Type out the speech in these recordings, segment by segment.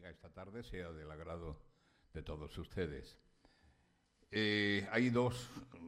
diga esta tarde sea del agrado de todos ustedes. Hay dos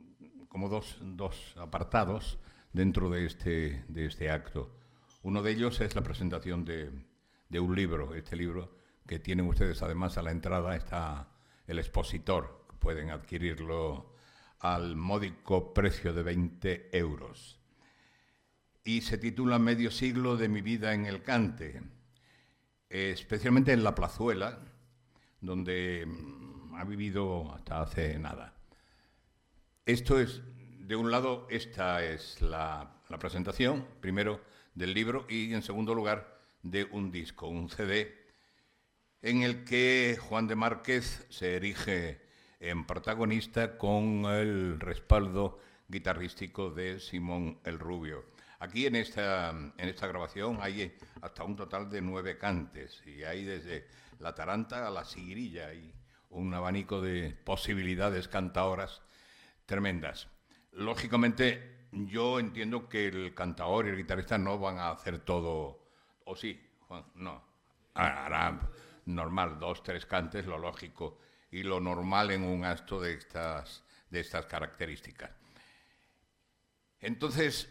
apartados dentro de este acto. Uno de ellos es la presentación de un libro. Este libro que tienen ustedes, además, a la entrada está el expositor. Pueden adquirirlo al módico precio de 20 euros. Y se titula Medio siglo de mi vida en el cante, especialmente en La Plazuela, donde ha vivido hasta hace nada. Esto es, de un lado, esta es la presentación, primero, del libro y, en segundo lugar, de un disco, un CD, en el que Juan de Márquez se erige en protagonista con el respaldo guitarrístico de Simón el Rubio. Aquí en esta grabación hay hasta un total de 9 cantes y hay desde la taranta a la sigrilla y un abanico de posibilidades cantaoras tremendas. Lógicamente, yo entiendo que el cantaor y el guitarrista no van a hacer todo, ¿o sí, Juan? No. Hará normal 2, 3 cantes, lo lógico y lo normal en un acto de estas características. Entonces,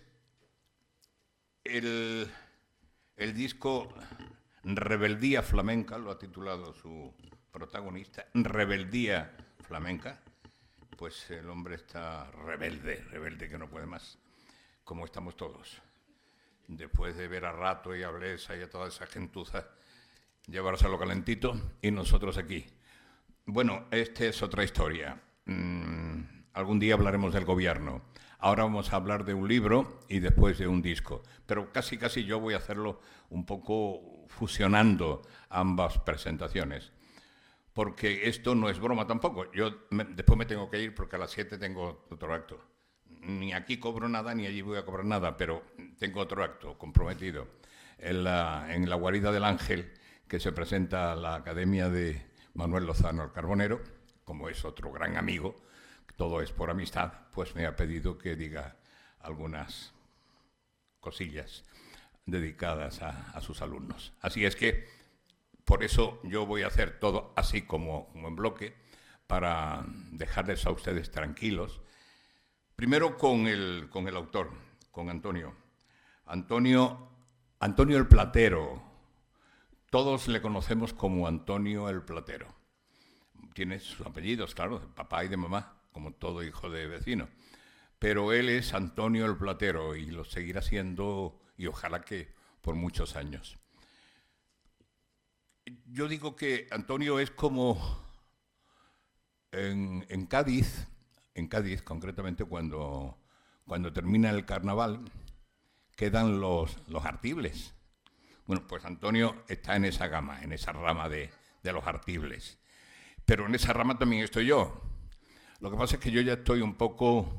el disco Rebeldía Flamenca, lo ha titulado su protagonista, Rebeldía Flamenca, pues el hombre está rebelde que no puede más, como estamos todos. Después de ver a Rato y a Blesa y a toda esa gentuza llevárselo calentito y nosotros aquí. Bueno, esta es otra historia. Algún día hablaremos del gobierno. Ahora vamos a hablar de un libro y después de un disco. Pero casi yo voy a hacerlo un poco fusionando ambas presentaciones. Porque esto no es broma tampoco. Después me tengo que ir porque a las 7 tengo otro acto. Ni aquí cobro nada, ni allí voy a cobrar nada, pero tengo otro acto comprometido. En la guarida del Ángel, que se presenta a la Academia de Manuel Lozano el Carbonero, como es otro gran amigo, todo es por amistad, pues me ha pedido que diga algunas cosillas dedicadas a sus alumnos. Así es que, por eso yo voy a hacer todo así como en bloque, para dejarles a ustedes tranquilos. Primero con el autor, con Antonio. Antonio el Platero. Todos le conocemos como Antonio el Platero. Tiene sus apellidos, claro, de papá y de mamá, como todo hijo de vecino. Pero él es Antonio el Platero y lo seguirá siendo, y ojalá que por muchos años. Yo digo que Antonio es como en Cádiz concretamente cuando termina el carnaval, quedan los artibles. Bueno, pues Antonio está en esa gama, en esa rama de los artibles. Pero en esa rama también estoy yo. Lo que pasa es que yo ya estoy un poco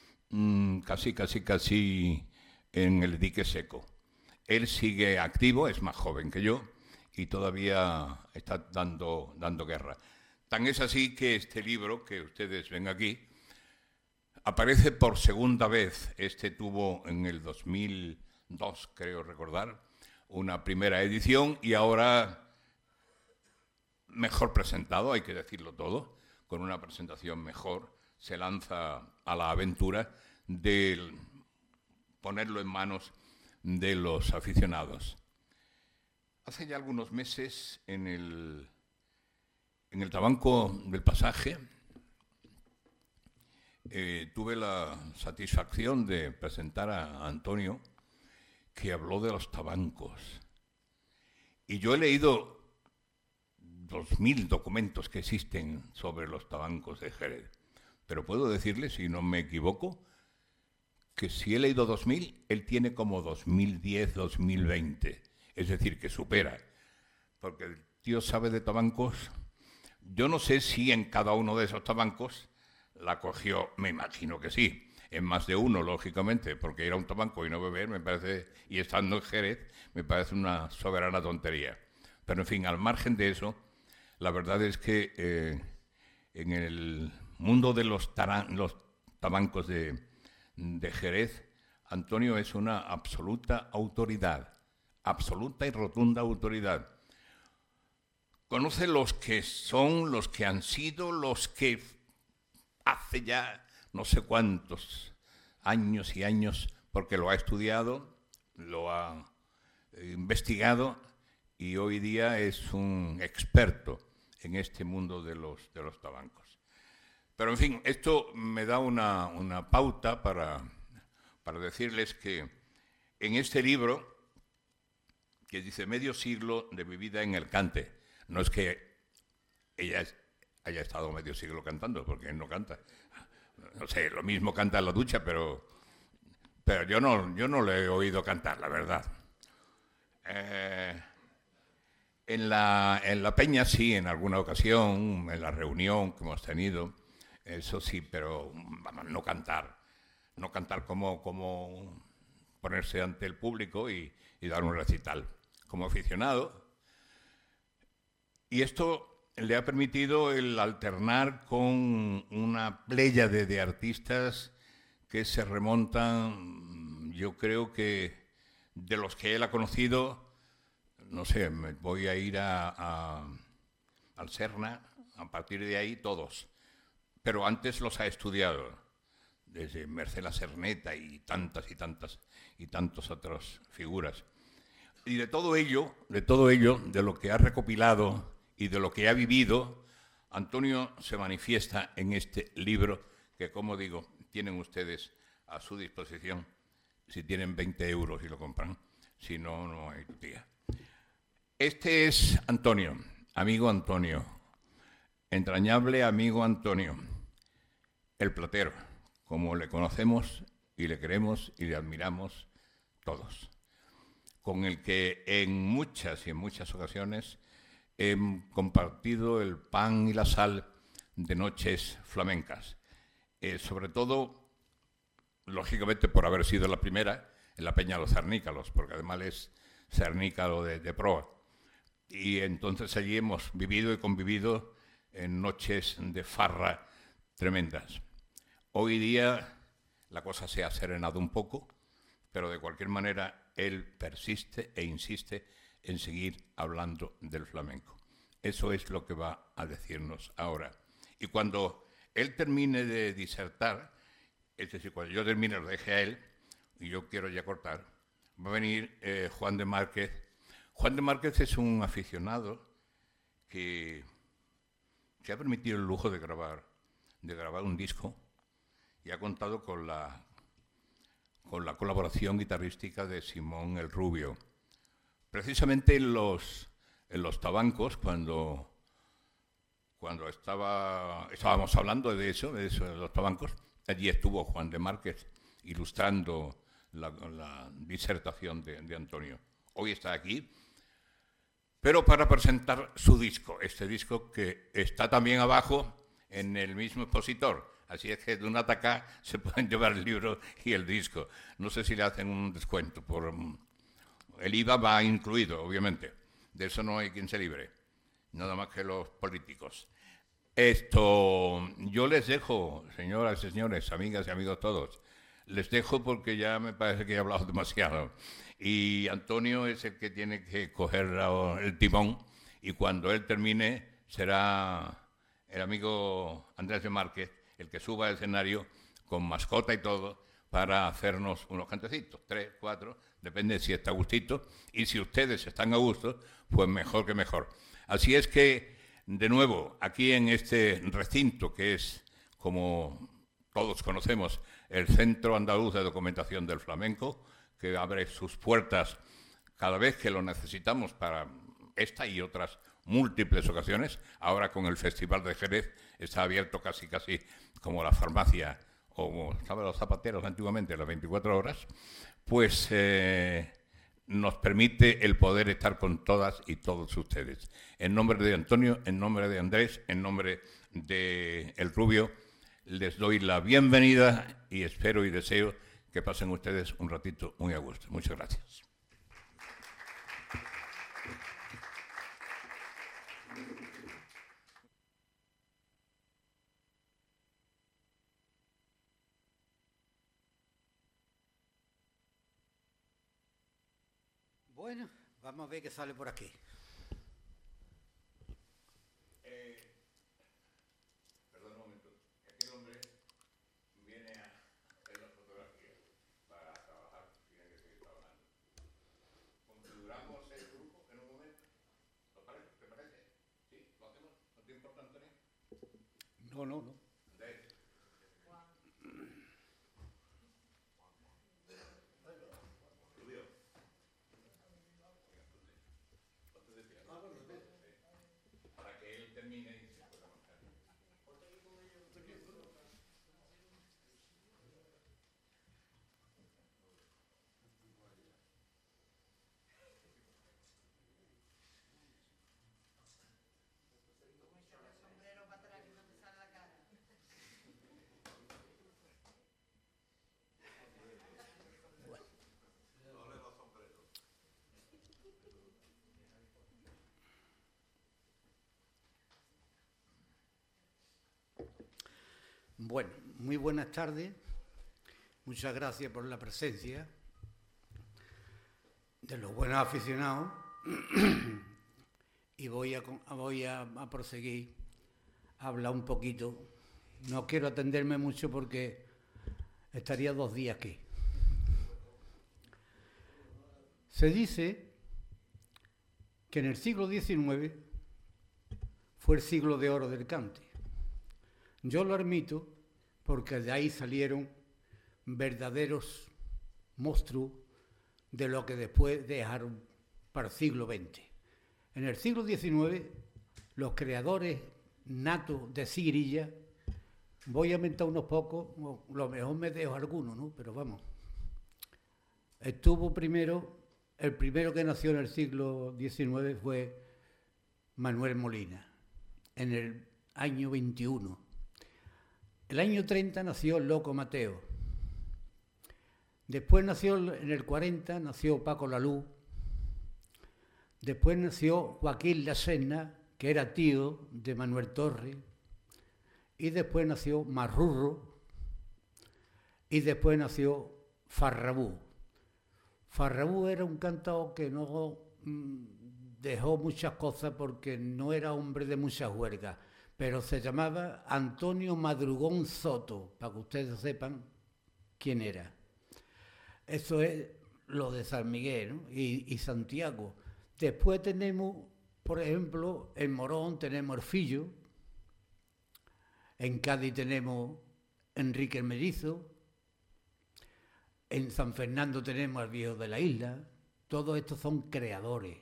casi en el dique seco. Él sigue activo, es más joven que yo y todavía está dando guerra. Tan es así que este libro que ustedes ven aquí aparece por segunda vez. Este tuvo en el 2002, creo recordar, una primera edición y ahora mejor presentado, hay que decirlo todo, con una presentación mejor, se lanza a la aventura de ponerlo en manos de los aficionados. Hace ya algunos meses en el Tabanco del Pasaje tuve la satisfacción de presentar a Antonio, que habló de los tabancos. Y yo he leído 2000 documentos que existen sobre los tabancos de Jerez. Pero puedo decirle, si no me equivoco, que si he leído 2000, él tiene como 2010, 2020. Es decir, que supera. Porque el tío sabe de tabancos. Yo no sé si en cada uno de esos tabancos la cogió, me imagino que sí. En más de uno, lógicamente, porque ir a un tabanco y no beber, me parece, y estando en Jerez, me parece una soberana tontería. Pero, en fin, al margen de eso, la verdad es que en el mundo de los tabancos de Jerez, Antonio es una absoluta autoridad, absoluta y rotunda autoridad. conoce los que son, los que han sido, los que hace ya no sé cuántos años y años, porque lo ha estudiado, lo ha investigado y hoy día es un experto en este mundo de los tabancos. Pero, en fin, esto me da una pauta para decirles que en este libro, que dice Medio siglo de mi vida en el cante, no es que ella haya estado medio siglo cantando, porque él no canta. No sé, lo mismo canta en la ducha, pero yo no le he oído cantar, la verdad. En la peña sí, en alguna ocasión, en la reunión que hemos tenido, eso sí, pero vamos, no cantar como ponerse ante el público y dar un recital como aficionado. Y esto le ha permitido el alternar con una pléyade de artistas que se remontan, yo creo que de los que él ha conocido, no sé, me voy a ir al Serna, a partir de ahí todos. Pero antes los ha estudiado, desde Mercè Serneta y tantas otras figuras. Y de todo ello, de lo que ha recopilado y de lo que ha vivido, Antonio se manifiesta en este libro que, como digo, tienen ustedes a su disposición si tienen 20 euros y lo compran. Si no, no hay tía. Este es Antonio, amigo Antonio, entrañable amigo Antonio, el platero, como le conocemos y le queremos y le admiramos todos, con el que en muchas ocasiones he compartido el pan y la sal de noches flamencas, sobre todo, lógicamente, por haber sido la primera en la Peña Los Cernícalos, porque además es cernícalo de proa. Y entonces allí hemos vivido y convivido en noches de farra tremendas. Hoy día la cosa se ha serenado un poco, pero de cualquier manera él persiste e insiste en seguir hablando del flamenco. Eso es lo que va a decirnos ahora. Y cuando él termine de disertar, es decir, cuando yo termine, lo deje a él, y yo quiero ya cortar, va a venir Juan de Márquez. Juan de Márquez es un aficionado que se ha permitido el lujo de grabar un disco y ha contado con la colaboración guitarrística de Simón el Rubio. Precisamente en los tabancos, cuando estábamos hablando de eso, de los tabancos, allí estuvo Juan de Márquez ilustrando la disertación de Antonio. Hoy está aquí, pero para presentar su disco, este disco que está también abajo en el mismo expositor. Así es que de una tacá se pueden llevar el libro y el disco. No sé si le hacen un descuento. El IVA va incluido, obviamente. De eso no hay quien se libre. Nada más que los políticos. Yo les dejo, señoras y señores, amigas y amigos todos, les dejo porque ya me parece que he hablado demasiado. Y Antonio es el que tiene que coger el timón y cuando él termine será el amigo Andrés de Márquez el que suba al escenario con mascota y todo para hacernos unos cantecitos, 3, 4, depende si está a gustito y si ustedes están a gusto, pues mejor que mejor. Así es que, de nuevo, aquí en este recinto que es, como todos conocemos, el Centro Andaluz de Documentación del Flamenco, que abre sus puertas cada vez que lo necesitamos para esta y otras múltiples ocasiones. Ahora con el Festival de Jerez está abierto casi como la farmacia o como estaban los zapateros antiguamente, las 24 horas, pues nos permite el poder estar con todas y todos ustedes. En nombre de Antonio, en nombre de Andrés, en nombre de El Rubio, les doy la bienvenida y espero y deseo que pasen ustedes un ratito muy a gusto. Muchas gracias. Bueno, vamos a ver qué sale por aquí. No, no, no. Para que él termine y se pueda marchar. Bueno, muy buenas tardes. Muchas gracias por la presencia de los buenos aficionados. Y voy a proseguir a hablar un poquito. No quiero atenderme mucho porque estaría 2 días aquí. Se dice que en el siglo XIX fue el siglo de oro del cante. Yo lo admito porque de ahí salieron verdaderos monstruos de lo que después dejaron para el siglo XX. En el siglo XIX, los creadores natos de sigrilla, voy a inventar unos pocos, lo mejor me dejo algunos, ¿no? Pero vamos. Estuvo primero, el primero que nació en el siglo XIX fue Manuel Molina, en el año 21. El año 30 nació el Loco Mateo. Después nació, en el 40, nació Paco Lalú. Después nació Joaquín La Serna, que era tío de Manuel Torres. Y después nació Marrurro. Y después nació Farrabú. Farrabú era un cantador que no dejó muchas cosas porque no era hombre de muchas huelgas, pero se llamaba Antonio Madrugón Soto, para que ustedes sepan quién era. Eso es lo de San Miguel, ¿no? y Santiago. Después tenemos, por ejemplo, en Morón tenemos Erfillo, en Cádiz tenemos Enrique el Mellizo, en San Fernando tenemos al Viejo de la Isla. Todos estos son creadores.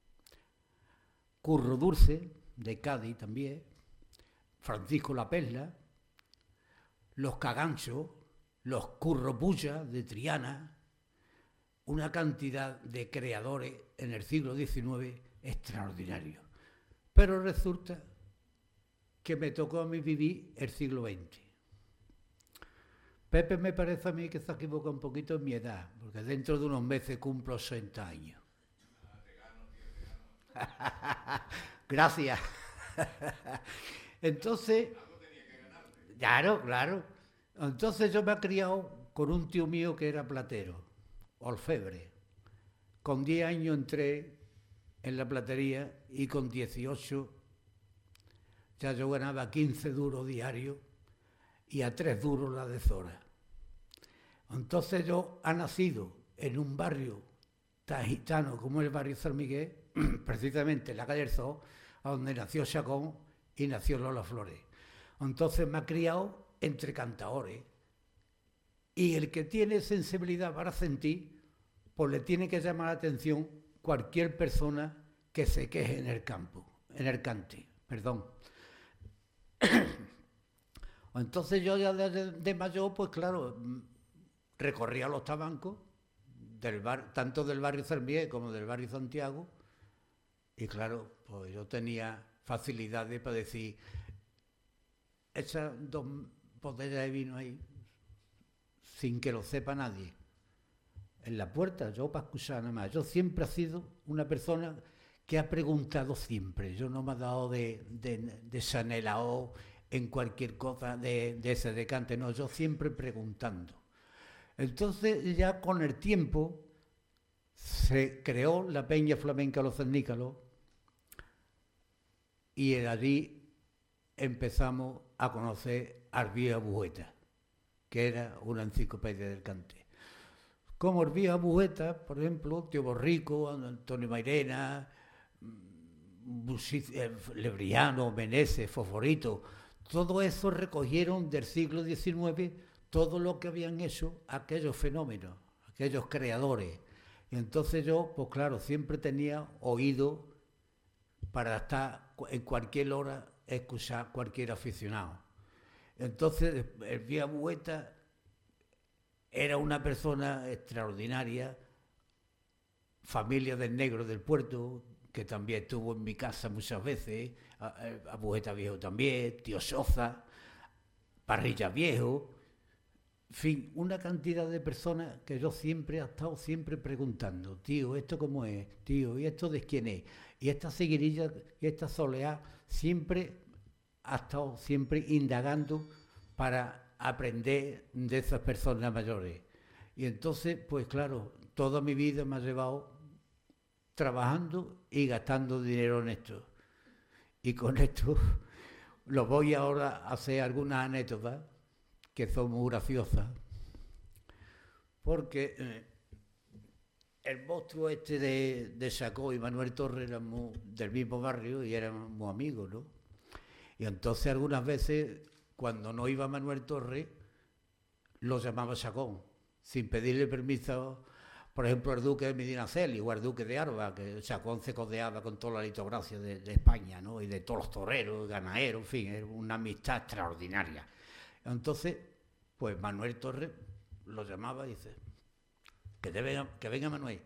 Curro Dulce, de Cádiz también, Francisco La Perla, los Caganchos, los Curro Puya de Triana, una cantidad de creadores en el siglo XIX extraordinarios. Pero resulta que me tocó a mí vivir el siglo XX. Pepe me parece a mí que se equivoca un poquito en mi edad, porque dentro de unos meses cumplo 60 años. Gracias. Entonces, claro. Entonces yo me he criado con un tío mío que era platero, orfebre. Con 10 años entré en la platería y con 18 ya yo ganaba 15 duros diarios y a 3 duros la de Zora. Entonces yo he nacido en un barrio tan gitano como el barrio San Miguel, precisamente en la calle del Zoo, donde nació Chacón y nació Lola Flores. Entonces me ha criado entre cantadores. Y el que tiene sensibilidad para sentir, pues le tiene que llamar la atención cualquier persona que se queje en el cante. Entonces yo ya de mayor, pues claro, recorría los tabancos, tanto del barrio San Miguel como del barrio Santiago, y claro, pues yo tenía facilidades para decir, esas 2 botellas de vino ahí, sin que lo sepa nadie, en la puerta, yo para escuchar nada más. Yo siempre he sido una persona que ha preguntado siempre, yo no me he dado de sanelao en cualquier cosa de ese decante, no, yo siempre preguntando. Entonces ya con el tiempo se creó la Peña Flamenca Los Cernícalos y de allí empezamos a conocer a Arvía Bugueta, que era una enciclopedia del cante. Como Arvía Bugueta, por ejemplo, Tío Borrico, Antonio Mairena, Lebriano, Meneses, Fosforito, todo eso recogieron del siglo XIX todo lo que habían hecho aquellos fenómenos, aquellos creadores. Y entonces yo, pues claro, siempre tenía oído para estar en cualquier hora, escuchar cualquier aficionado. Entonces, el Vía Bueta era una persona extraordinaria, familia del Negro del Puerto, que también estuvo en mi casa muchas veces, a Bueta Viejo también, Tío Soza, Parrilla Viejo, en fin, una cantidad de personas que yo siempre he estado siempre preguntando, tío, ¿esto cómo es? Tío, ¿y esto de quién es? Y esta seguirilla y esta soleá siempre ha estado siempre indagando para aprender de esas personas mayores. Y entonces, pues claro, toda mi vida me ha llevado trabajando y gastando dinero en esto. Y con esto lo voy ahora a hacer algunas anécdotas que son muy graciosas, porque el monstruo este de Sacó y Manuel Torres eran del mismo barrio y eran muy amigos, ¿no? Y entonces algunas veces, cuando no iba Manuel Torres, lo llamaba Sacón, sin pedirle permiso, por ejemplo, al duque de Medinaceli o al duque de Arba, que Sacón se codeaba con toda la litografía de España, ¿no? Y de todos los toreros, ganaderos, en fin, era una amistad extraordinaria. Entonces, pues Manuel Torres lo llamaba y dice, que venga Manuel.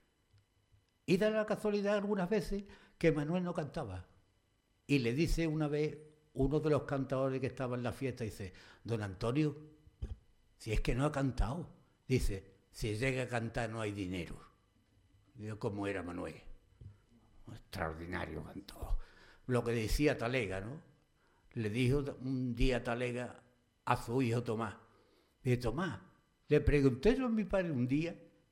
Y da la casualidad algunas veces que Manuel no cantaba. Y le dice una vez uno de los cantadores que estaba en la fiesta, dice, don Antonio, si es que no ha cantado. Dice, si llega a cantar no hay dinero. Digo, ¿cómo era Manuel? Extraordinario cantó. Lo que decía Talega, ¿no? Le dijo un día Talega a su hijo Tomás. Dice, Tomás, le pregunté yo a mi padre un día,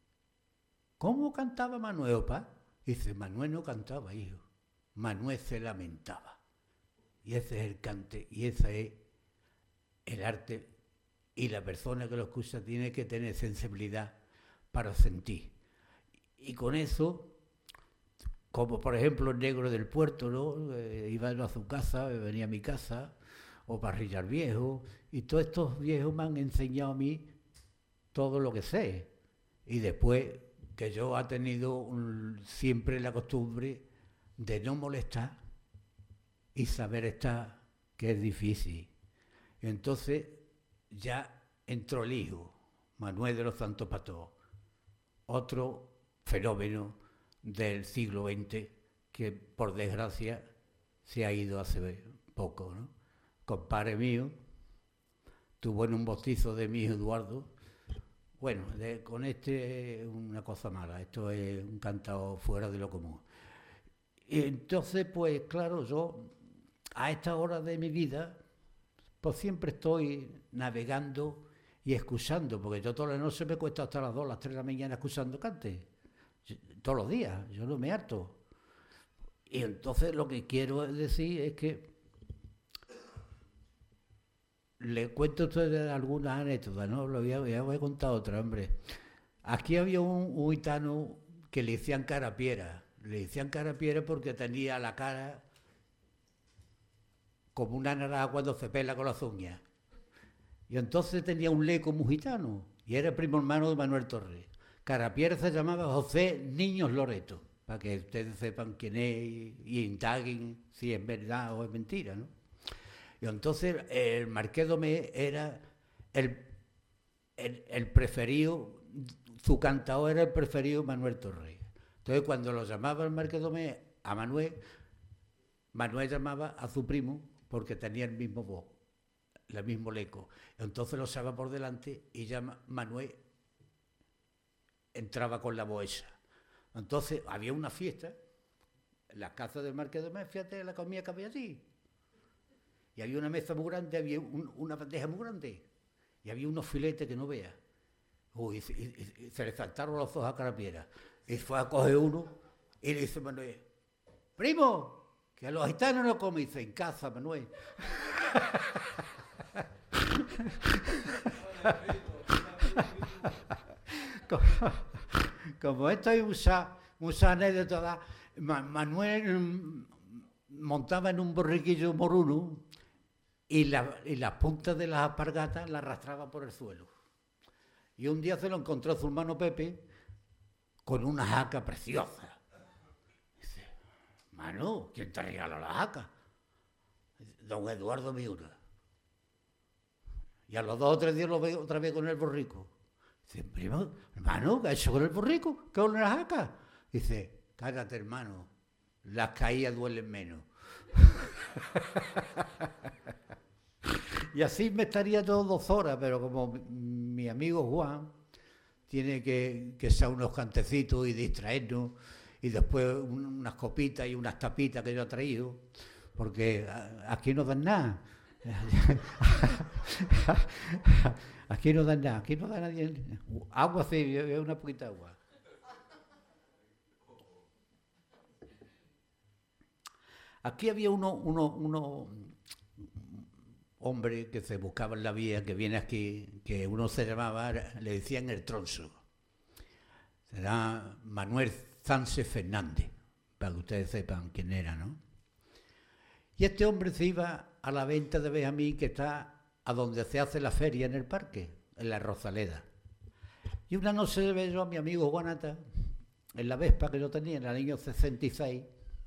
¿cómo cantaba Manuel, pa? Dice, Manuel no cantaba, hijo. Manuel se lamentaba. Y ese es el cante, y ese es el arte. Y la persona que lo escucha tiene que tener sensibilidad para sentir. Y con eso, como por ejemplo el Negro del Puerto, ¿no? Iba a su casa, venía a mi casa, o Parrilla Viejo, y todos estos viejos me han enseñado a mí todo lo que sé. Y después que yo he tenido siempre la costumbre de no molestar y saber estar, que es difícil. Y entonces ya entró el hijo, Manuel de los Santos Patos, otro fenómeno del siglo XX que por desgracia se ha ido hace poco, ¿no? Compadre mío tuvo en un bautizo de mi hijo Eduardo. Bueno, con este es una cosa mala, esto es un cantado fuera de lo común. Y entonces, pues claro, yo a esta hora de mi vida, pues siempre estoy navegando y escuchando, porque yo toda la noche me cuesta hasta las 2, las 3 de la mañana escuchando cante, todos los días, yo no me harto. Y entonces lo que quiero decir es que le cuento a ustedes algunas anécdotas, ¿no? Ya voy a contar otra, hombre. Aquí había un gitano que le decían Carapiera. Le decían Carapiera porque tenía la cara como una naranja cuando se pela con las uñas. Y entonces tenía un leco muy gitano y era primo hermano de Manuel Torres. Carapiera se llamaba José Niños Loreto, para que ustedes sepan quién es y indaguen si es verdad o es mentira, ¿no? Y entonces el Marqués Domé era el preferido, su cantador era el preferido Manuel Torres. Entonces cuando lo llamaba el Marqués Domé a Manuel, Manuel llamaba a su primo porque tenía el mismo voz, el mismo leco. Entonces lo echaba por delante y ya Manuel entraba con la voz esa. Entonces había una fiesta en la casa del Marqués Domé, fíjate la comida que había allí. Y había una mesa muy grande, había una bandeja muy grande. Y había unos filetes que no veas. Y se le saltaron los ojos a Carapiera. Y fue a coger uno y le dice Manuel, primo, que a los gitanos no comen. Dice, en casa, Manuel. Como esto hay muchas anécdotas, Manuel montaba en un borriquillo moruno y las puntas de las alpargatas las arrastraba por el suelo. Y un día se lo encontró su hermano Pepe con una jaca preciosa. Dice, Manu, ¿quién te regaló la jaca? Don Eduardo Miura. Y a los 2 o 3 días lo veo otra vez con el borrico. Dice, primo, hermano, ¿qué ha hecho con el borrico? ¿Qué con la jaca? Dice, cállate, hermano, las caídas duelen menos. Y así me estaría todo 2 horas, pero como mi amigo Juan tiene que echar unos cantecitos y distraernos, y después unas copitas y unas tapitas que yo he traído, porque aquí no dan nada. Aquí no dan nada, aquí no da nadie. Agua sí, una poquita de agua. Aquí había uno hombre que se buscaba en la vía, que viene aquí, que uno se llamaba, le decían el Tronso. Será Manuel Sánchez Fernández, para que ustedes sepan quién era, ¿no? Y este hombre se iba a la venta de Benjamín, que está a donde se hace la feria en el parque, en la Rosaleda. Y una noche le veo yo a mi amigo Juanata, en la Vespa que yo tenía, en el año 66,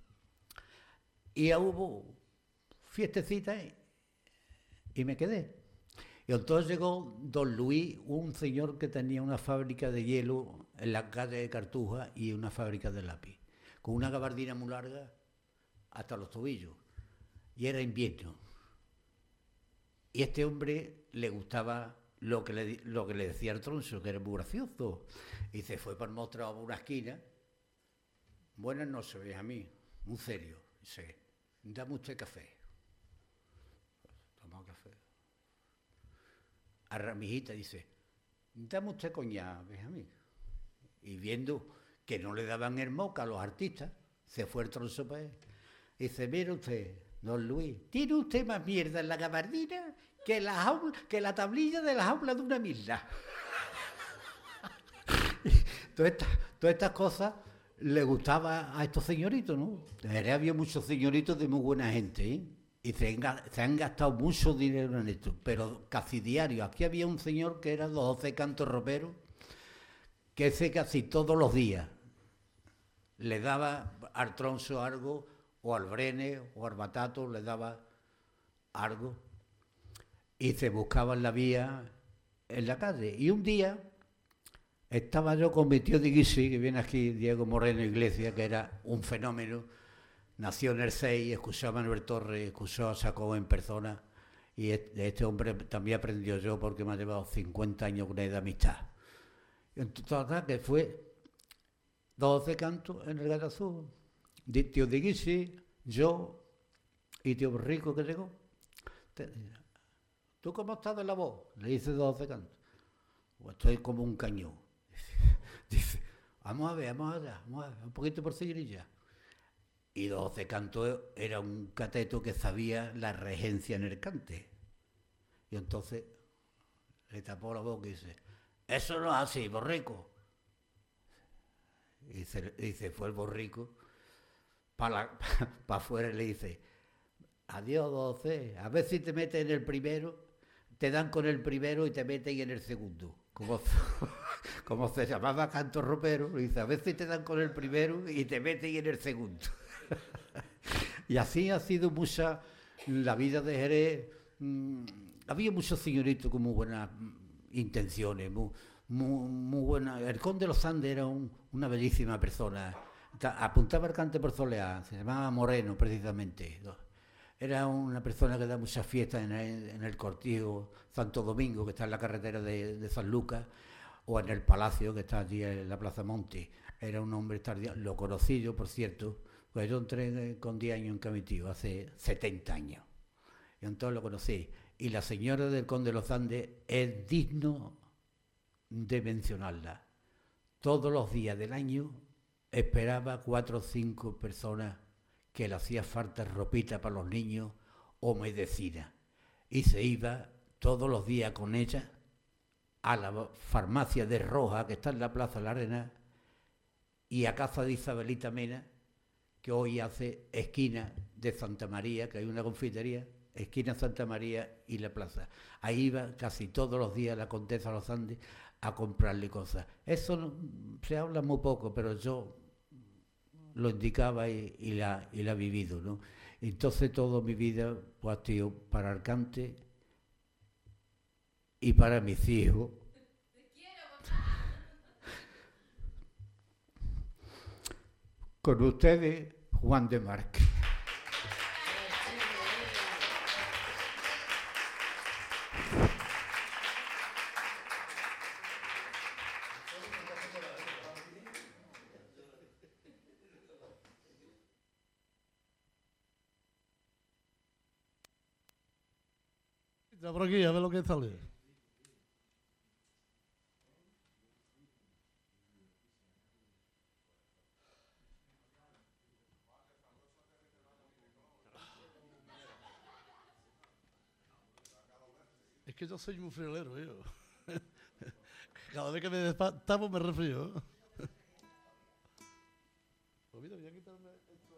y hubo fiestecita y me quedé. Y entonces llegó don Luis, un señor que tenía una fábrica de hielo en la calle de Cartuja y una fábrica de lápiz, con una gabardina muy larga hasta los tobillos. Y era invierno. Y a este hombre le gustaba lo que le decía el Tronso, que era muy gracioso. Y se fue para mostrar a una esquina. Buenas noches, Benjamín, muy serio. Dice, dame usted café. Toma café. A Ramijita dice, dame usted coñac, Benjamín. Y viendo que no le daban el moca a los artistas, se fue el Tronso para él. Dice, mire usted, don Luis, tiene usted más mierda en la gabardina que la tablilla de las aulas de una misla. Todas estas cosas le gustaba a estos señoritos, ¿no? Había muchos señoritos de muy buena gente, ¿eh? Y se han gastado mucho dinero en esto, pero casi diario. Aquí había un señor que era don José Canto Ropero, que ese casi todos los días le daba al Tronso algo, o al Brene, o al Batato, le daba algo, y se buscaba en la vía, en la calle. Y un día estaba yo con mi tío de Guisi, que viene aquí, Diego Moreno Iglesias, que era un fenómeno, nació en el 6, escuchó a Manuel Torres, escuchó a Sacó en persona, y de este hombre también aprendió yo porque me ha llevado 50 años con él de amistad. Entonces, que fue 12 cantos en el Gatazú, tío de Guisi, yo y tío Rico que llegó. ¿Tú cómo estás de la voz? Le hice 12 cantos. Pues estoy como un cañón. Dice, vamos a ver, un poquito por seguirilla. Y 12 cantos era un cateto que sabía la regencia en el cante. Y entonces le tapó la boca y dice, eso no es así, borrico. Y se fue el borrico para afuera y le dice, adiós 12, a ver si te metes en el primero, te dan con el primero y te meten en el segundo. Como se llamaba Canto Ropero, dice, a ver si te dan con el primero y te meten en el segundo. Y así ha sido mucha la vida de Jerez. Había muchos señoritos con muy buenas intenciones, muy buenas. El conde de los Andes era una bellísima persona. Apuntaba al cante por soleá, se llamaba Moreno precisamente. Era una persona que da muchas fiestas en el Cortijo Santo Domingo, que está en la carretera de San Lucas, o en el Palacio, que está allí en la Plaza Monte. Era un hombre tardío. Lo conocí yo, por cierto, pues yo entré con 10 años en Camitío, hace 70 años. Y entonces lo conocí. Y la señora del conde de los Andes es digno de mencionarla. Todos los días del año esperaba 4 o 5 personas que le hacía falta ropita para los niños o medicina. Y se iba todos los días con ella a la farmacia de Roja, que está en la Plaza de la Arena, y a casa de Isabelita Mena, que hoy hace esquina de Santa María, que hay una confitería, esquina Santa María y la plaza. Ahí iba casi todos los días la Condesa Los Andes a comprarle cosas. Eso se habla muy poco, pero yo lo indicaba y la he vivido, ¿no? Entonces toda mi vida pues, ha sido para Arcante y para mis hijos. Con ustedes, Juan de Márquez. Ya por aquí, a ver lo que sale. Es que yo soy muy friolero, yo. Cada vez que me destapo me resfrío. Pues mira, voy a quitarme esto.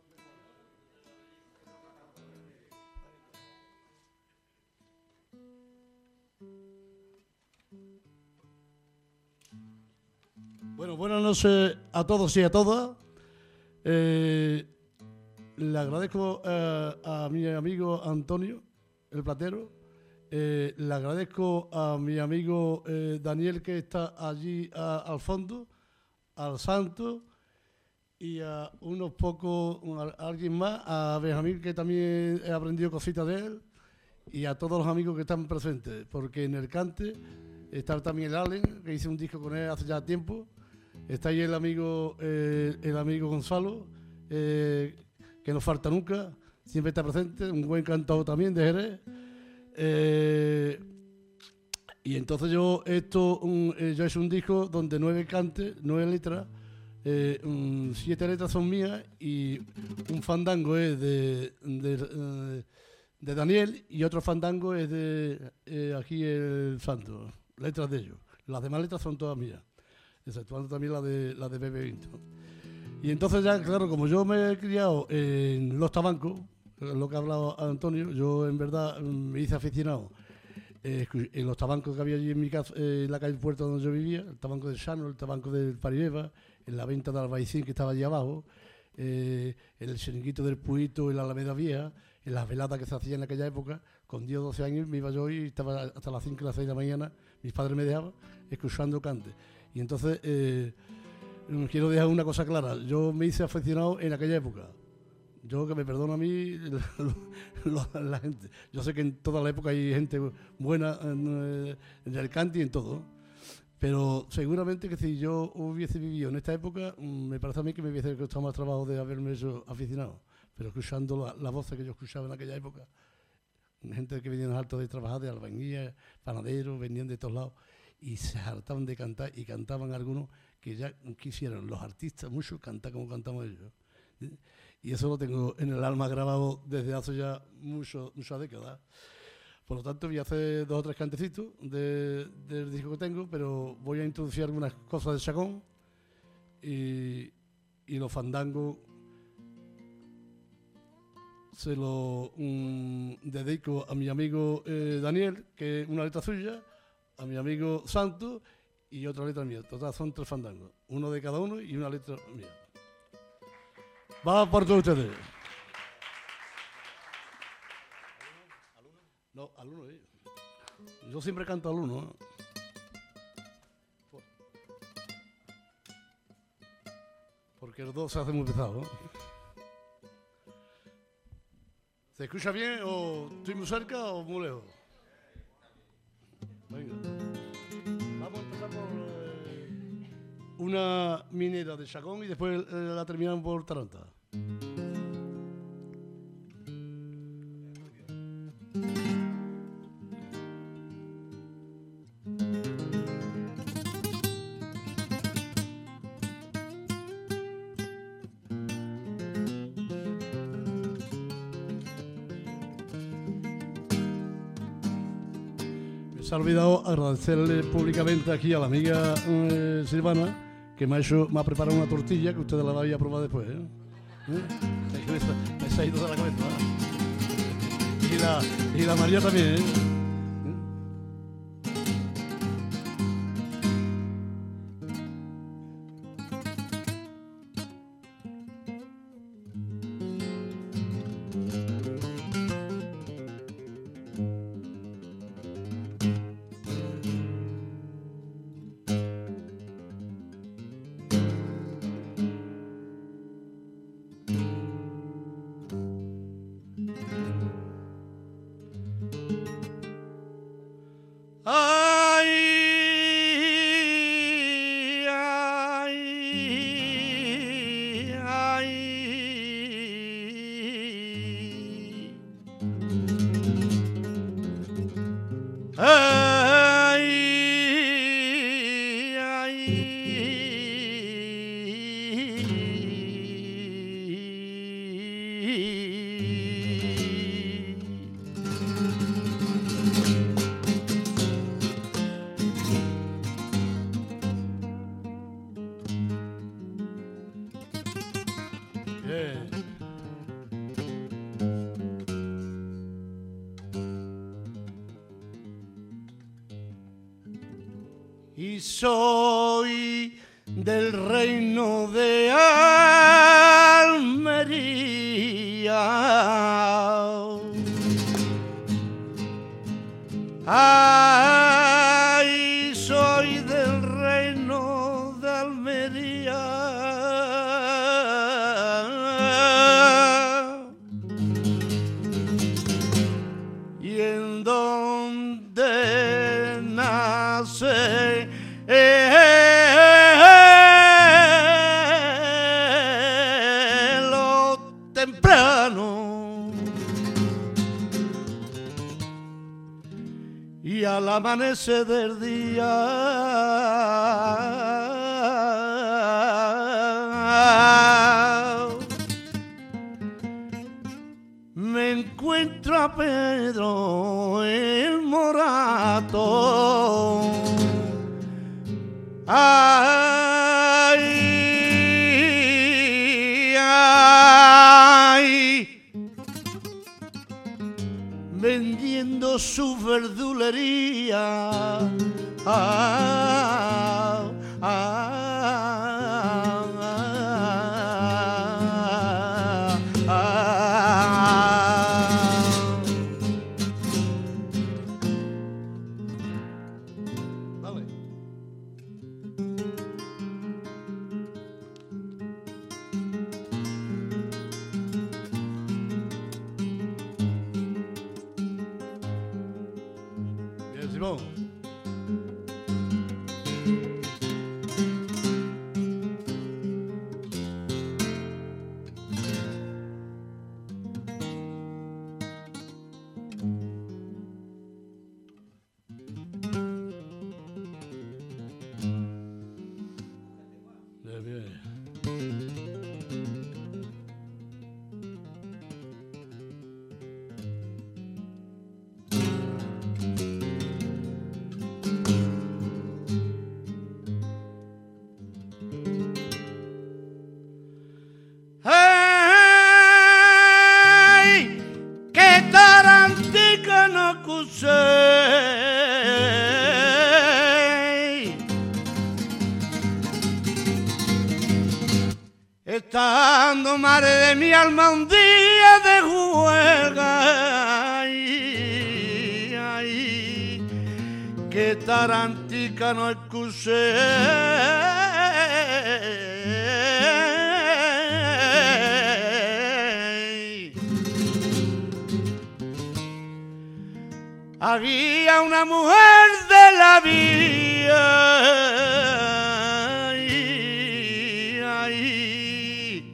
Bueno, buenas noches a todos y a todas. Le agradezco a mi amigo Antonio, el platero. Le agradezco a mi amigo Daniel, que está allí al fondo, al Santo, y a unos pocos, a alguien más, a Benjamín, que también he aprendido cositas de él, y a todos los amigos que están presentes, porque en el cante está también el Allen, que hice un disco con él hace ya tiempo. Está ahí el amigo Gonzalo, que no falta nunca, siempre está presente, un buen cantador también de Jerez. Y entonces yo hice un disco donde 9 cantes, 9 letras, 7 letras son mías y un fandango es de Daniel y otro fandango es de aquí el Santo, letras de ellos. Las demás letras son todas mías, exceptuando también la de Bebe Vinto. Y entonces ya, claro, como yo me he criado en Los Tabancos, lo que ha hablado Antonio, yo en verdad me hice aficionado en los tabancos que había allí en mi casa, en la calle Puerto donde yo vivía, el tabanco del Sano, el tabanco del Paribeva, en la venta de Albaicín que estaba allí abajo, en el Chiringuito del Puito, en la Alameda Vieja, en las veladas que se hacían en aquella época. Con 10 o 12 años me iba yo y estaba hasta las 5 o las 6 de la mañana, mis padres me dejaban escuchando cante. Y entonces quiero dejar una cosa clara, yo me hice aficionado en aquella época. Yo, que me perdona a mí la gente. Yo sé que en toda la época hay gente buena en el cante y en todo. Pero seguramente que si yo hubiese vivido en esta época, me parece a mí que me hubiese costado más trabajo de haberme hecho aficionado. Pero escuchando las voces que yo escuchaba en aquella época, gente que venía en alto de trabajar, de albañiles, panaderos, venían de todos lados y se hartaban de cantar y cantaban algunos que ya quisieran los artistas, muchos cantar como cantamos ellos. Y eso lo tengo en el alma grabado desde hace ya muchas décadas. Por lo tanto, voy a hacer 2 o 3 cantecitos del disco que tengo, pero voy a introducir algunas cosas de Chacón y los fandangos se lo dedico a mi amigo Daniel, que es una letra suya, a mi amigo Santo y otra letra mía. Total, son 3 fandangos, uno de cada uno y una letra mía. Va por todos ustedes. No, al uno. Yo siempre canto al uno. Porque el 2 se hace muy pesado. ¿Se escucha bien o estoy muy cerca o muy lejos? Venga. Vamos a empezar por una minera de Chacón y después la terminamos por Taranta. Se ha olvidado agradecerle públicamente aquí a la amiga Silvana, que me ha preparado una tortilla que ustedes la van a probar después. Me se ha ido de la cabeza. Y y la María también, ¿eh? Y soy del reino de Almería. Ay, soy del reino de Almería. Y en donde nace lo temprano y al amanecer del día me encuentro a Pedro el Morato. Ay, ay, vendiendo su verdulería. Estando madre de mi alma un día de huelga, ay, ay, que tarantica no excusé. Había una mujer de la vía, ay, ay,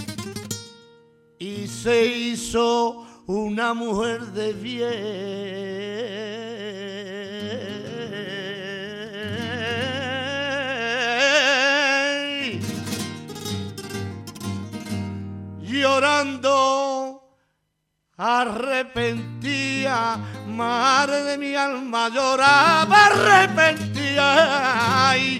y se hizo una mujer de bien, llorando arrepentía, madre de mi alma lloraba arrepentía. Ay,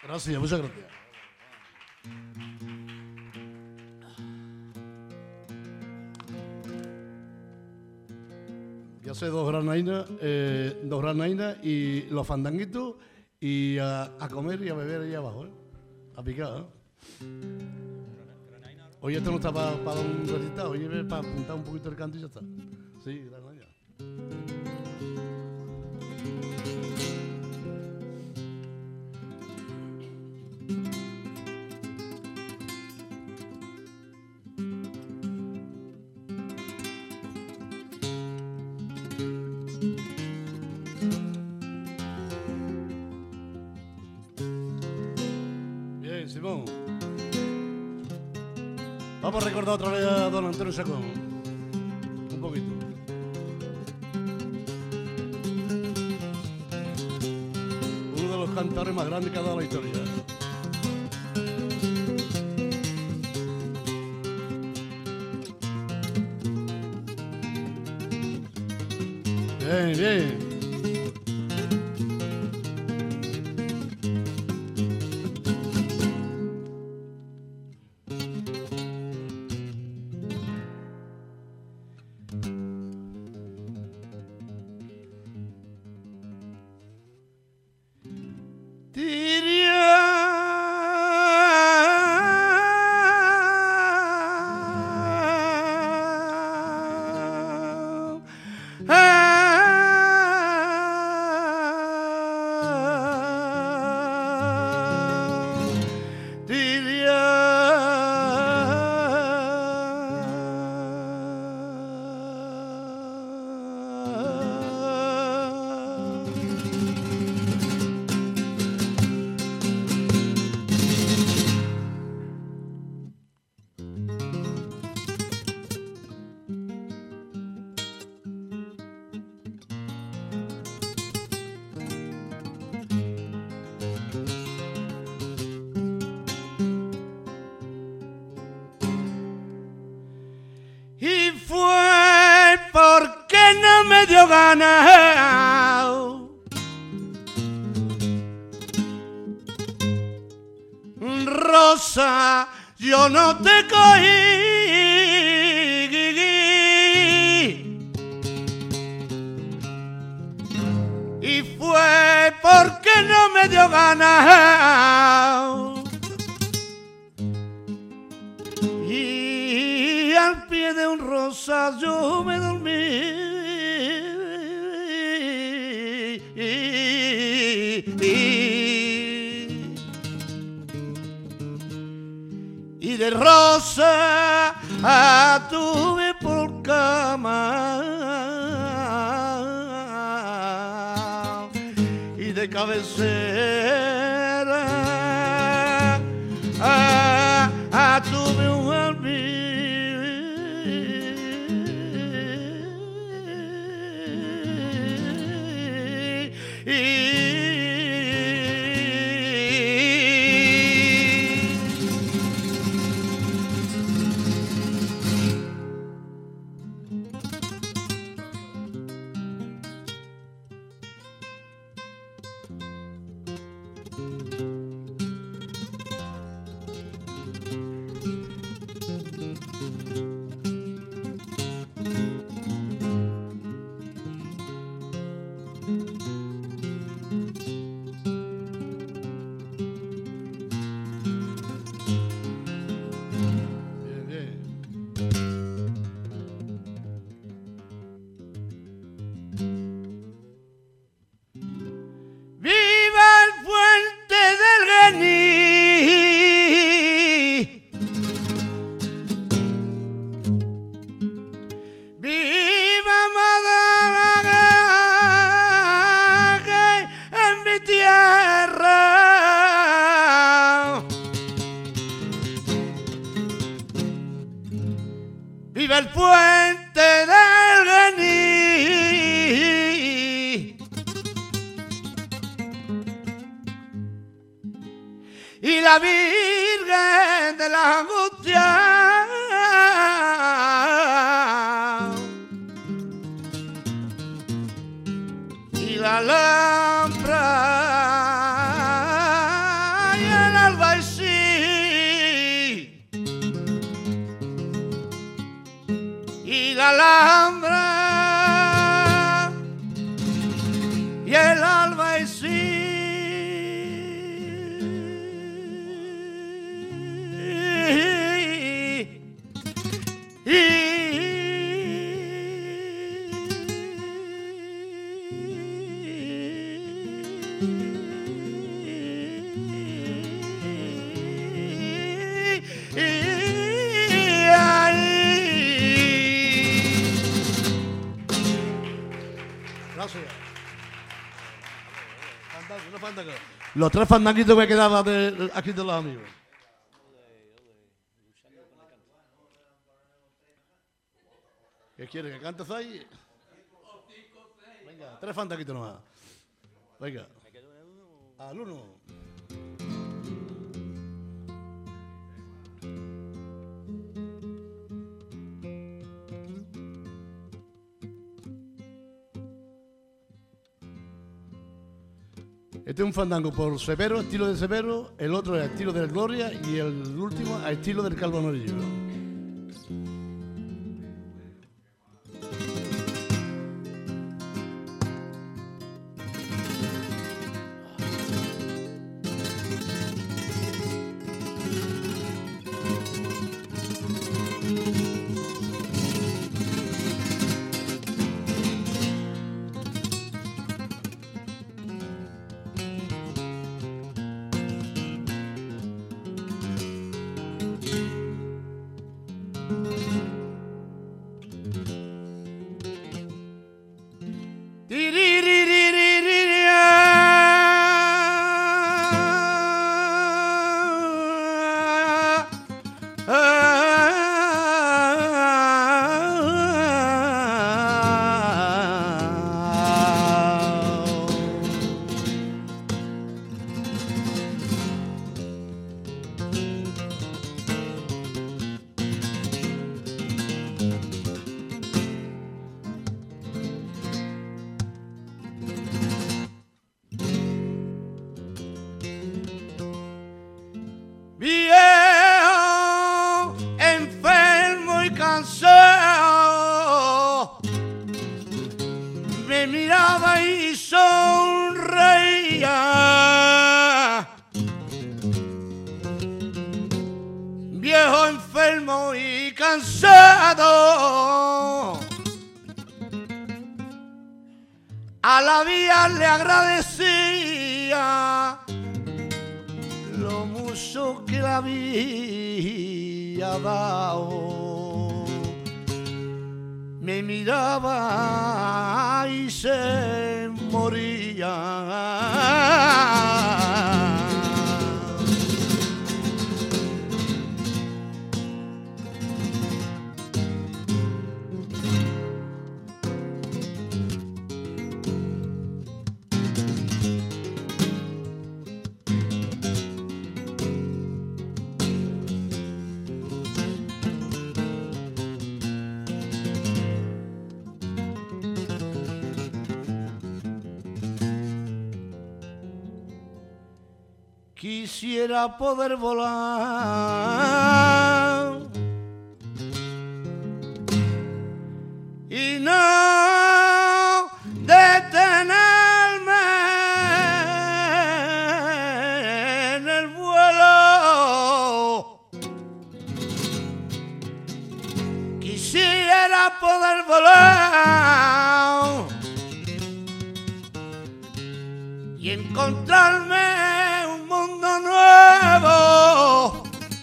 Gracias, muchas gracias. Ya sé, dos granainas y los fandanguitos y a comer y a beber allá abajo, ¿eh? A picar, ¿eh? Oye, esto no está para dar un recitado, oye, para apuntar un poquito el canto y ya está. Sí, granaina. Bien, Simón. Vamos a recordar otra vez a don Antonio Chacón. Un poquito. Uno de los cantadores más grandes que ha dado la historia. Bien, bien. Y fue porque no me dio ganas Rosa, yo no te cogí. Y fue porque no me dio ganas. Y al pie de un rosa yo me dormí. Y de rosa tuve por cama. Y de cabecera tuve un viva el puente del Gení y la Virgen de la Angustia y la Alhambra y el alba y sí. Y la Alhambra y el alba y sí. Los tres fandanguitos que quedaban aquí de los amigos. ¿Qué quiere? ¿Que cantes ahí? Venga, tres fandanguitos nomás. Venga. Al uno. Este es un fandango por Severo, estilo de Severo, el otro es estilo del Gloria y el último a estilo del Calvo Amarillo. Viejo, enfermo y cansado, me miraba y sonreía. Viejo, enfermo y cansado, a la vida le agradecía lo mucho que la había dado. Me miraba y se moría. Quisiera poder volar y no detenerme en el vuelo. Quisiera poder volar y encontrarme nuevo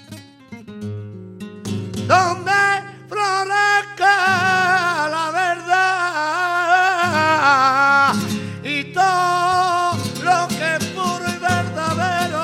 donde florezca la verdad y todo lo que es puro y verdadero.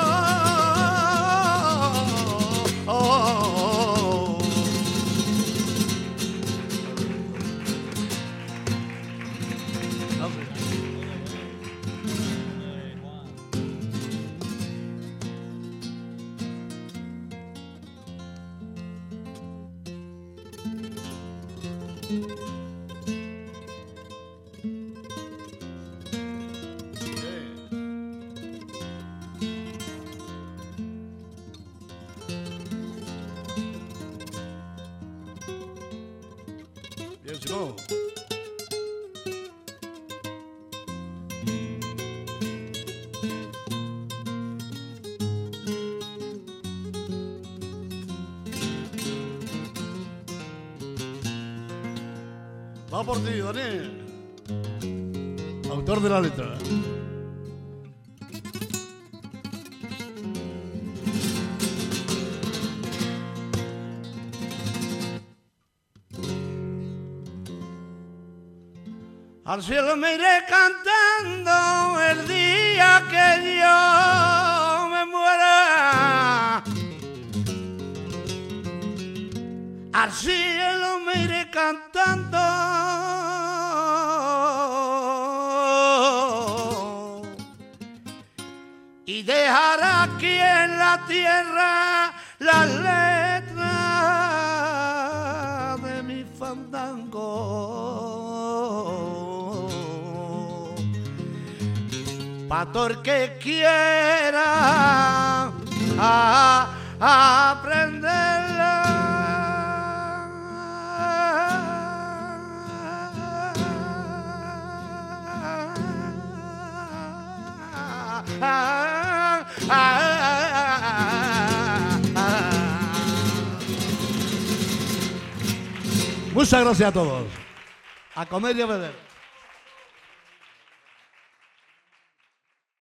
No. Va por ti, Daniel. Autor de la letra. Al cielo me iré cantando el día que yo me muera. Al cielo me iré cantando y dejará aquí en la tierra las letras de mi fandango. Pa' todo el que quiera aprenderla. Muchas gracias a todos. A comer y a beber.